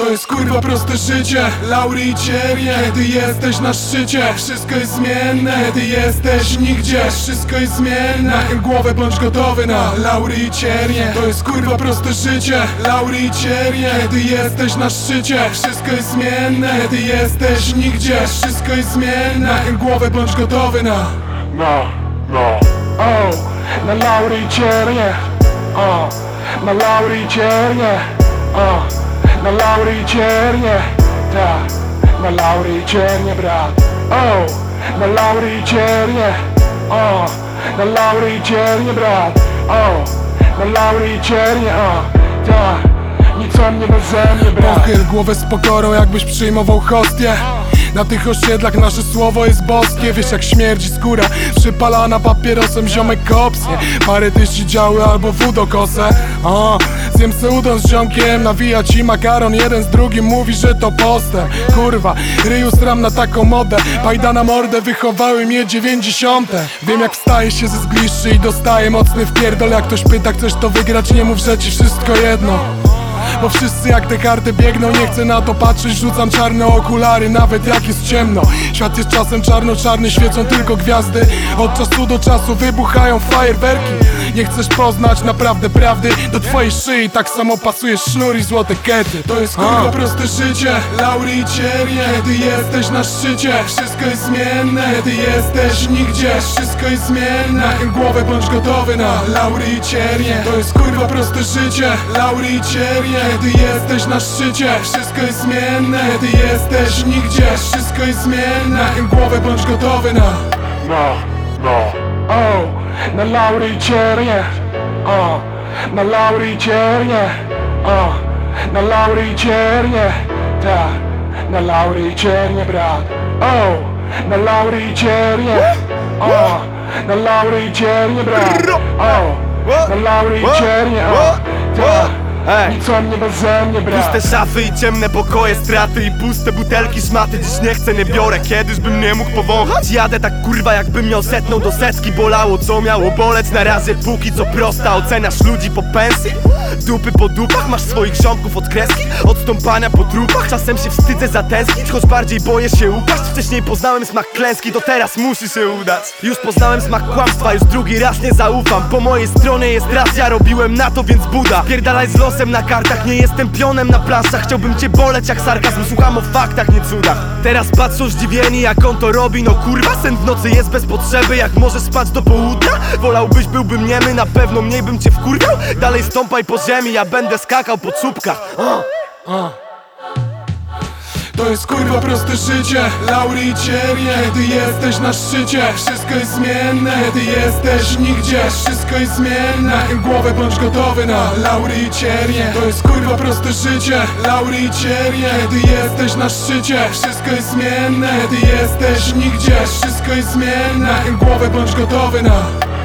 To jest kurwa proste życie, laury i ciernie. Kiedy jesteś na szczycie, wszystko jest zmienne. Kiedy jesteś nigdzie, wszystko jest zmienne. Nachyl głowę, bądź gotowy na laury i ciernie. To jest kurwa proste życie, laury i ciernie. Kiedy jesteś na szczycie, wszystko jest zmienne. Kiedy jesteś nigdzie, wszystko jest zmienne. Nachyl głowę, bądź gotowy na na laury i ciernie. Na laury i ciernie. Na laury i ciernie. Tak, na laury i ciernie, brat. Na laury i ciernie. Na laury i ciernie, brat. Na laury i ciernie. Tak, nic o mnie beze mnie, brat. Pochyl głowę z pokorą, jakbyś przyjmował hostię. Na tych osiedlach nasze słowo jest boskie. Wiesz jak śmierdzi skóra przypalana papierosem, ziomek kopsnie. Parę tyści działy albo wódokosę. Zjem se udon z ziomkiem, nawija ci makaron. Jeden z drugim mówi, że to postęp. Kurwa, ryju sram na taką modę. Pajda na mordę, wychowały mnie 90. Wiem jak wstaje się ze zgliszczy i dostaje mocny wpierdol. Jak ktoś pyta, chcesz to wygrać, nie mów, że ci wszystko jedno. Bo wszyscy jak te karty biegną, nie chcę na to patrzeć. Rzucam czarne okulary, nawet jak jest ciemno. Świat jest czasem czarno-czarny, świecą tylko gwiazdy. Od czasu do czasu wybuchają fajerwerki. Nie chcesz poznać naprawdę prawdy, do twojej szyi tak samo pasuje sznur i złote kety. To jest kurwa proste życie, laury i ciernie. Kiedy jesteś na szczycie, wszystko jest zmienne. Kiedy jesteś nigdzie, wszystko jest zmienne. Nachyl głowę, bądź gotowy na laury i ciernie. To jest kurwa proste życie, laury i ciernie. Kiedy jesteś na szczycie, wszystko jest zmienne. Kiedy jesteś nigdzie, wszystko jest zmienne. Nachyl głowę, bądź gotowy na na laury i ciernie. Na laury i ciernie. Na laury i ciernie. Tak, na laury i ciernie, brat. Na laury i ciernie. Na laury i ciernie, brat. Na laury i ciernie. Tak, nic o mnie beze mnie, brat. Puste szafy i ciemne pokoje, straty i puste butelki szmaty. Dziś nie chcę, nie biorę, kiedyś bym nie mógł powąchać. Jadę tak kurwa jakbym miał setną do setki. Bolało co miało boleć, na razie póki co prosta. Oceniasz ludzi po pensji? Dupy po dupach, masz swoich ziomków od kreski, od stąpania po trupach. Czasem się wstydzę zatęsknić, choć bardziej boję się upaść. Wcześniej poznałem smak klęski, to teraz musi się udać. Już poznałem smak kłamstwa, już drugi raz nie zaufam. Po mojej stronie jest racja, robiłem na to, więc Buda. Pierdalaj z losem na kartach, nie jestem pionem na planszach. Chciałbym cię boleć jak sarkazm, słucham o faktach, nie cudach. Teraz patrzą zdziwieni jak on to robi, no kurwa. Sen w nocy jest bez potrzeby, jak możesz spać do południa. Wolałbyś, byłbym niemy, na pewno mniej bym cię wkurwiał. Dalej stąpaj po ziemi, ja będę skakał po czubkach. To jest kurwa proste życie, laury i ciernie. Kiedy jesteś na szczycie, wszystko jest zmienne. Kiedy jesteś nigdzie, wszystko jest zmienne. Nachyl głowę, bądź gotowy na laury i ciernie. To jest kurwa proste życie, laury i ciernie. Kiedy jesteś na szczycie, wszystko jest zmienne. Kiedy jesteś nigdzie, wszystko jest zmienne. Nachyl głowę, bądź gotowy na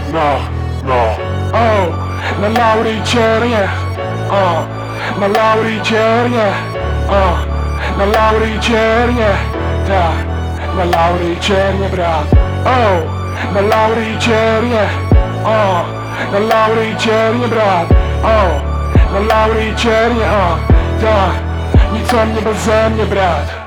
na laury i ciernie. Na laury i ciernie. Na laury i ciernie. Tak, na laury i ciernie, brat. Na laury i ciernie. Na laury i ciernie, brat. Na laury i ciernie. Tak, nic o mnie beze mnie, brat.